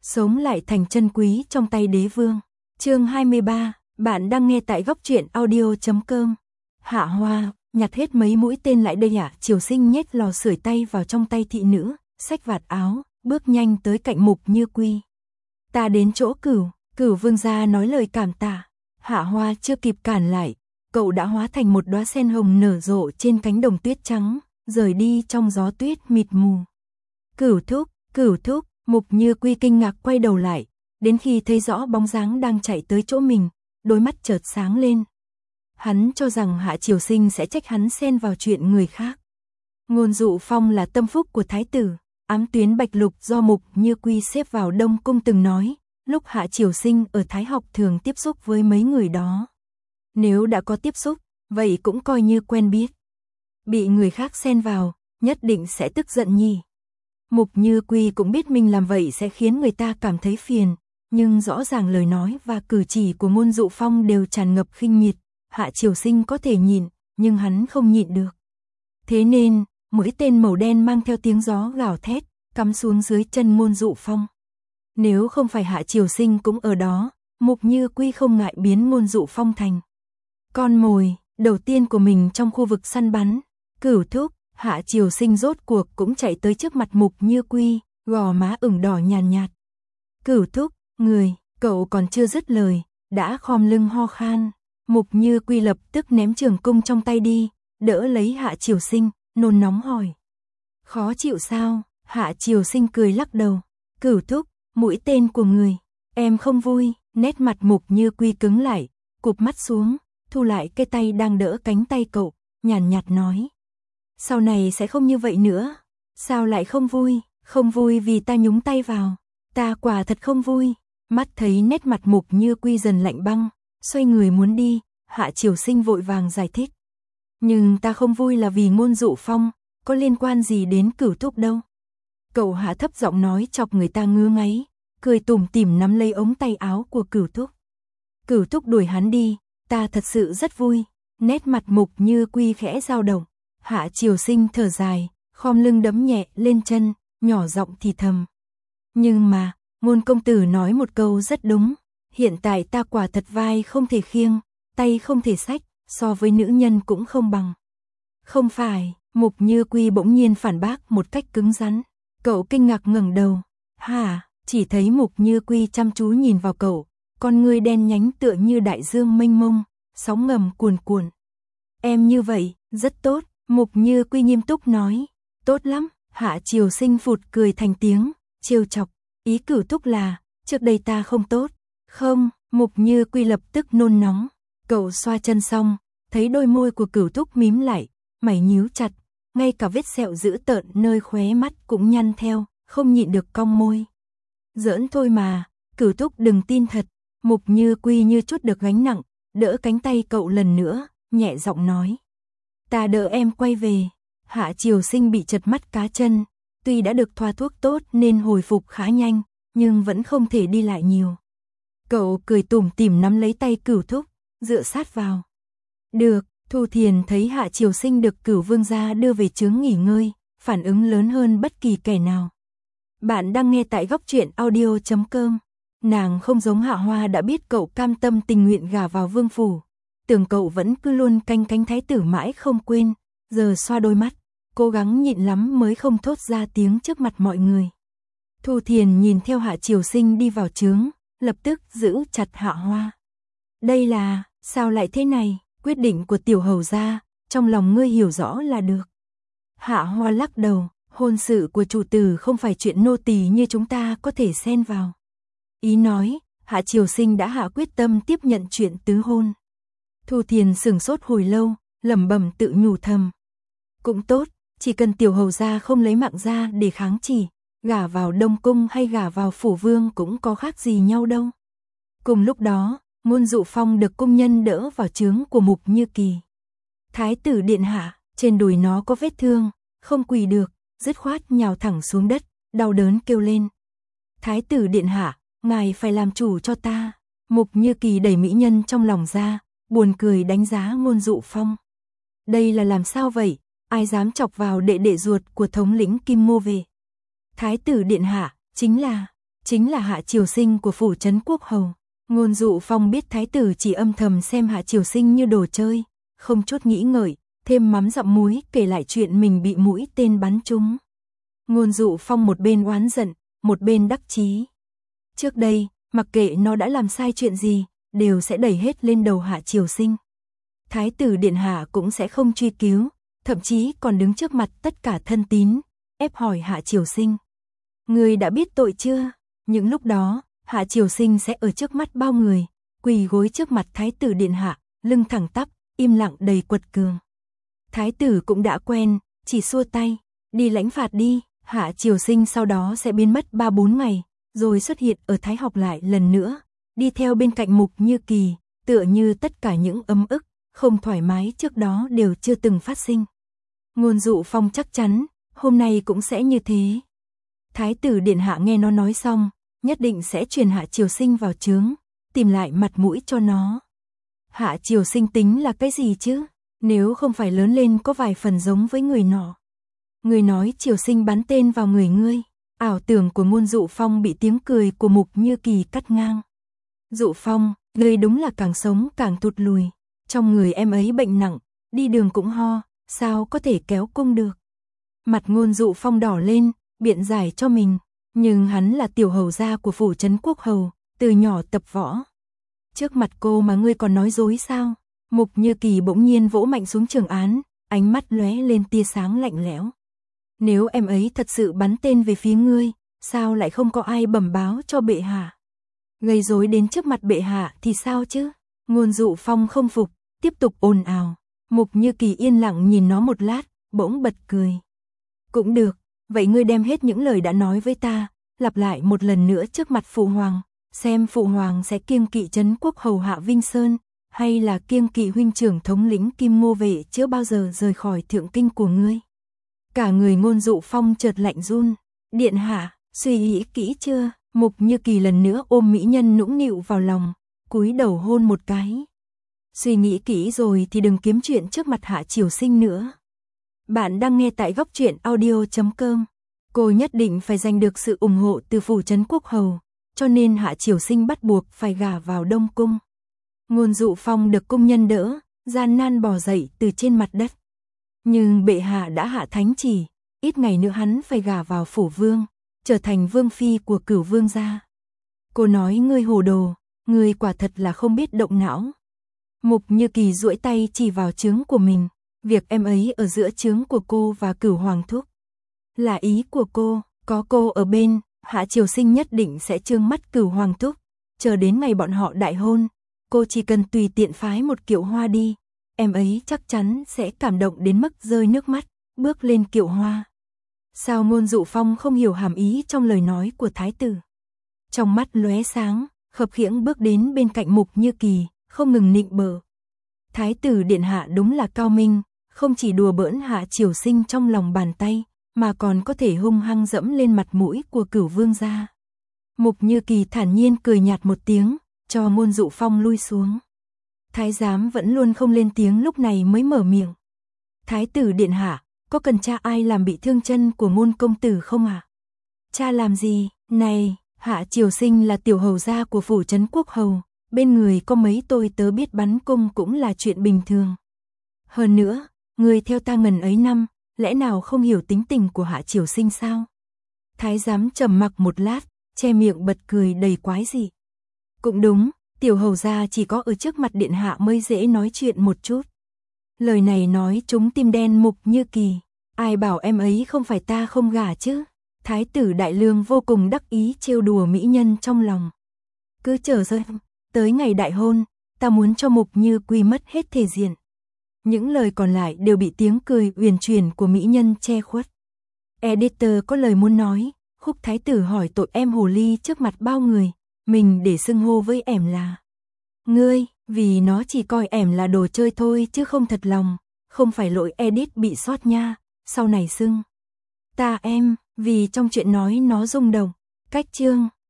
sống lại thành chân quý trong tay đế vương. Chương 23, bạn đang nghe tại góc truyện audio.com. Hạ Hoa nhặt hết mấy mũi tên lại đây ạ. Triều Sinh nhét lò sưởi tay vào trong tay thị nữ, xách vạt áo, bước nhanh tới cạnh Mục Như Quy. Ta đến chỗ Cửu vương gia nói lời cảm tạ. Hạ Hoa chưa kịp cản lại, cậu đã hóa thành một đóa sen hồng nở rộ trên cánh đồng tuyết trắng, rời đi trong gió tuyết mịt mù. Cửu thúc, Mục Như Quy kinh ngạc quay đầu lại, đến khi thấy rõ bóng dáng đang chạy tới chỗ mình, đôi mắt chợt sáng lên. Hắn cho rằng Hạ Triều Sinh sẽ trách hắn xen vào chuyện người khác. Ngôn Dụ Phong là tâm phúc của thái tử, ám tuyến bạch lục do Mục Như Quy xếp vào Đông Cung từng nói, lúc Hạ Triều Sinh ở Thái Học thường tiếp xúc với mấy người đó. Nếu đã có tiếp xúc, vậy cũng coi như quen biết. Bị người khác xen vào, nhất định sẽ tức giận nhỉ. Mục Như Quy cũng biết mình làm vậy sẽ khiến người ta cảm thấy phiền, nhưng rõ ràng lời nói và cử chỉ của Ngôn Dụ Phong đều tràn ngập khinh miệt. Hạ Triều Sinh có thể nhịn, nhưng hắn không nhịn được. Thế nên, mũi tên màu đen mang theo tiếng gió gào thét, cắm xuống dưới chân Ngôn Dụ Phong. Nếu không phải Hạ Triều Sinh cũng ở đó, Mục Như Quy không ngại biến Ngôn Dụ Phong thành con mồi đầu tiên của mình trong khu vực săn bắn. Cửu thúc, Hạ Triều Sinh rốt cuộc cũng chạy tới trước mặt Mục Như Quy, gò má ửng đỏ nhàn nhạt. Cửu thúc, cậu còn chưa dứt lời, đã khom lưng ho khan. Mục Như Quy lập tức ném trường cung trong tay đi, đỡ lấy Hạ Triều Sinh, nôn nóng hỏi. Khó chịu sao? Hạ Triều Sinh cười lắc đầu. Cửu thúc, mũi tên của người, em không vui. Nét mặt Mục Như Quy cứng lại, cụp mắt xuống, thu lại cái tay đang đỡ cánh tay cậu, nhàn nhạt nói. Sau này sẽ không như vậy nữa. Sao lại không vui? Không vui vì ta nhúng tay vào. Ta quả thật không vui. Mắt thấy nét mặt Mục Như Quy dần lạnh băng, xoay người muốn đi, Hạ Triều Sinh vội vàng giải thích. Nhưng ta không vui là vì Ngôn Dụ Phong, có liên quan gì đến Cửu thúc đâu. Cậu hạ thấp giọng nói chọc người ta ngứa ngáy, cười tủm tỉm nắm lấy ống tay áo của Cửu thúc. Cửu thúc đuổi hắn đi, ta thật sự rất vui. Nét mặt Mục Như Quy khẽ dao động. Hạ Triều Sinh thở dài, khom lưng đấm nhẹ lên chân, nhỏ giọng thì thầm. Nhưng mà, Ngôn công tử nói một câu rất đúng. Hiện tại ta quả thật vai không thể khiêng, tay không thể xách, so với nữ nhân cũng không bằng. Không phải, Mục Như Quy bỗng nhiên phản bác một cách cứng rắn. Cậu kinh ngạc ngẩng đầu. Hả? Chỉ thấy Mục Như Quy chăm chú nhìn vào cậu, con ngươi đen nhánh tựa như đại dương mênh mông, sóng ngầm cuồn cuộn. Em như vậy, rất tốt. Mục Như Quy nghiêm túc nói. Tốt lắm. Hạ Triều Sinh phụt cười thành tiếng, trêu chọc. Ý Cửu thúc là, trước đây ta không tốt. Không, Mục Như Quy lập tức nôn nóng. Cậu xoa chân xong, thấy đôi môi của Cửu thúc mím lại, mày nhíu chặt, ngay cả vết sẹo dữ tợn nơi khóe mắt cũng nhăn theo, không nhịn được cong môi. Giỡn thôi mà, Cửu thúc đừng tin thật. Mục Như Quy như chút được gánh nặng, đỡ cánh tay cậu lần nữa, nhẹ giọng nói. Ta đỡ em quay về. Hạ Triều Sinh bị trật mắt cá chân, tuy đã được thoa thuốc tốt nên hồi phục khá nhanh, nhưng vẫn không thể đi lại nhiều. Cậu cười tủm tỉm nắm lấy tay Cửu thúc, dựa sát vào. Được, Thu Thiền thấy Hạ Triều Sinh được Cửu vương gia đưa về chướng nghỉ ngơi, phản ứng lớn hơn bất kỳ kẻ nào. Bạn đang nghe tại góc truyện audio.com. Nàng không giống Hạ Hoa đã biết cậu cam tâm tình nguyện gả vào vương phủ. Tưởng cậu vẫn cứ luôn canh cánh thái tử mãi không quên, giờ xoa đôi mắt, cố gắng nhịn lắm mới không thốt ra tiếng trước mặt mọi người. Thu Thiền nhìn theo Hạ Triều Sinh đi vào chướng, lập tức giữ chặt Hạ Hoa. Đây là, sao lại thế này, quyết định của tiểu hầu gia, trong lòng ngươi hiểu rõ là được. Hạ Hoa lắc đầu, hôn sự của chủ tử không phải chuyện nô tỳ như chúng ta có thể xen vào. Ý nói, Hạ Triều Sinh đã hạ quyết tâm tiếp nhận chuyện tứ hôn. Thu Thiền sửng sốt hồi lâu, lẩm bẩm tự nhủ thầm. Cũng tốt, chỉ cần tiểu hầu gia không lấy mạng ra để kháng chỉ, gả vào Đông Cung hay gả vào Phủ Vương cũng có khác gì nhau đâu. Cùng lúc đó, Ngôn Dụ Phong được cung nhân đỡ vào chướng của Mục Như Kỳ. Thái tử điện hạ, trên đùi nó có vết thương, không quỳ được, dứt khoát nhào thẳng xuống đất, đau đớn kêu lên. Thái tử điện hạ, ngài phải làm chủ cho ta. Mục Như Kỳ đẩy mỹ nhân trong lòng ra, buồn cười đánh giá Ngôn Dụ Phong. Đây là làm sao vậy? Ai dám chọc vào đệ đệ ruột của thống lĩnh Kim Ngô về? Thái tử điện hạ, chính là chính là Hạ Triều Sinh của phủ trấn quốc hầu. Ngôn Dụ Phong biết thái tử chỉ âm thầm xem Hạ Triều Sinh như đồ chơi, không chút nghĩ ngợi, thêm mắm dặm muối kể lại chuyện mình bị mũi tên bắn trúng. Ngôn Dụ Phong một bên oán giận, một bên đắc chí. Trước đây, mặc kệ nó đã làm sai chuyện gì, đều sẽ đẩy hết lên đầu Hạ Triều Sinh. Thái tử điện hạ cũng sẽ không truy cứu, thậm chí còn đứng trước mặt tất cả thân tín, ép hỏi Hạ Triều Sinh. Người đã biết tội chưa? Những lúc đó, Hạ Triều Sinh sẽ ở trước mắt bao người, quỳ gối trước mặt thái tử điện hạ, lưng thẳng tắp, im lặng đầy quật cường. Thái tử cũng đã quen, chỉ xua tay, đi lãnh phạt đi. Hạ Triều Sinh sau đó sẽ biến mất 3-4 ngày, rồi xuất hiện ở Thái học lại lần nữa, đi theo bên cạnh Mục Như Kỳ, tựa như tất cả những ấm ức, không thoải mái trước đó đều chưa từng phát sinh. Ngôn Dụ Phong chắc chắn, hôm nay cũng sẽ như thế. Thái tử điện hạ nghe nó nói xong, nhất định sẽ truyền Hạ Triều Sinh vào trướng, tìm lại mặt mũi cho nó. Hạ Triều Sinh tính là cái gì chứ? Nếu không phải lớn lên có vài phần giống với người nọ. Người nói Triều Sinh bắn tên vào người ngươi. Ảo tưởng của Ngôn Dụ Phong bị tiếng cười của Mục Như Kỳ cắt ngang. Dụ Phong, ngươi đúng là càng sống càng tụt lùi. Trong người em ấy bệnh nặng, đi đường cũng ho, sao có thể kéo cung được. Mặt Ngôn Dụ Phong đỏ lên, biện giải cho mình. Nhưng hắn là tiểu hầu gia của phủ trấn quốc hầu, từ nhỏ tập võ. Trước mặt cô mà ngươi còn nói dối sao? Mục Như Kỳ bỗng nhiên vỗ mạnh xuống trường án, ánh mắt lóe lên tia sáng lạnh lẽo. Nếu em ấy thật sự bắn tên về phía ngươi, sao lại không có ai bẩm báo cho bệ hạ? Gây rối đến trước mặt bệ hạ thì sao chứ? Ngôn Dụ Phong không phục, tiếp tục ồn ào. Mục Như Kỳ yên lặng nhìn nó một lát, bỗng bật cười. Cũng được, vậy ngươi đem hết những lời đã nói với ta, lặp lại một lần nữa trước mặt phụ hoàng, xem phụ hoàng sẽ kiêng kỵ trấn quốc hầu Hạ Vinh Sơn, hay là kiêng kỵ huynh trưởng thống lĩnh Kim Ngô Vệ chưa bao giờ rời khỏi thượng kinh của ngươi. Cả người Ngôn Dụ Phong chợt lạnh run. Điện hạ, suy nghĩ kỹ chưa? Mục Như Kỳ lần nữa ôm mỹ nhân nũng nịu vào lòng, cúi đầu hôn một cái. Suy nghĩ kỹ rồi thì đừng kiếm chuyện trước mặt Hạ Triều Sinh nữa. Bạn đang nghe tại góc truyện audio.com. Cô nhất định phải giành được sự ủng hộ từ phủ trấn quốc hầu, cho nên Hạ Triều Sinh bắt buộc phải gả vào Đông Cung. Ngôn Dụ Phong được cung nhân đỡ, gian nan bò dậy từ trên mặt đất. Nhưng bệ hạ đã hạ thánh chỉ, ít ngày nữa hắn phải gả vào phủ vương, trở thành vương phi của Cửu vương gia. Cô nói ngươi hồ đồ, ngươi quả thật là không biết động não. Mục Như Kỳ duỗi tay chỉ vào trướng của mình, việc em ấy ở giữa trướng của cô và Cửu hoàng thúc. Là ý của cô, có cô ở bên, Hạ Triều Sinh nhất định sẽ trương mắt Cửu hoàng thúc, chờ đến ngày bọn họ đại hôn, cô chỉ cần tùy tiện phái một kiệu hoa đi. Em ấy chắc chắn sẽ cảm động đến mức rơi nước mắt, bước lên kiệu hoa. Sao Ngôn Dụ Phong không hiểu hàm ý trong lời nói của thái tử? Trong mắt lóe sáng, khập khiễng bước đến bên cạnh Mục Như Kỳ, không ngừng nịnh bợ. Thái tử điện hạ đúng là cao minh, không chỉ đùa bỡn Hạ Triều Sinh trong lòng bàn tay, mà còn có thể hung hăng dẫm lên mặt mũi của Cửu vương gia. Mục Như Kỳ thản nhiên cười nhạt một tiếng, cho Ngôn Dụ Phong lui xuống. Thái giám vẫn luôn không lên tiếng lúc này mới mở miệng. Thái tử điện hạ, có cần cha ai làm bị thương chân của Ngôn công tử không ạ? Cha làm gì? Này, Hạ Triều Sinh là tiểu hầu gia của phủ trấn quốc hầu, bên người có mấy tôi tớ biết bắn cung cũng là chuyện bình thường. Hơn nữa, người theo ta ngần ấy năm, lẽ nào không hiểu tính tình của Hạ Triều Sinh sao? Thái giám trầm mặc một lát, che miệng bật cười đầy quái dị. Cũng đúng, tiểu hầu gia chỉ có ở trước mặt điện hạ mới dễ nói chuyện một chút. Lời này nói trúng tim đen Mục Như Kỳ. Ai bảo em ấy không phải ta không gả chứ? Thái tử Đại Lương vô cùng đắc ý trêu đùa mỹ nhân trong lòng. Cứ chờ xem, tới ngày đại hôn, ta muốn cho Mục Như Quy mất hết thể diện. Những lời còn lại đều bị tiếng cười uyển chuyển của mỹ nhân che khuất. Editor có lời muốn nói, Khúc thái tử hỏi tội em hồ ly trước mặt bao người, mình để xưng hô với ẻm là ngươi, vì nó chỉ coi ẻm là đồ chơi thôi chứ không thật lòng, không phải lỗi edit bị sót nha, sau này xưng ta em, vì trong chuyện nói nó rung động. Cách chương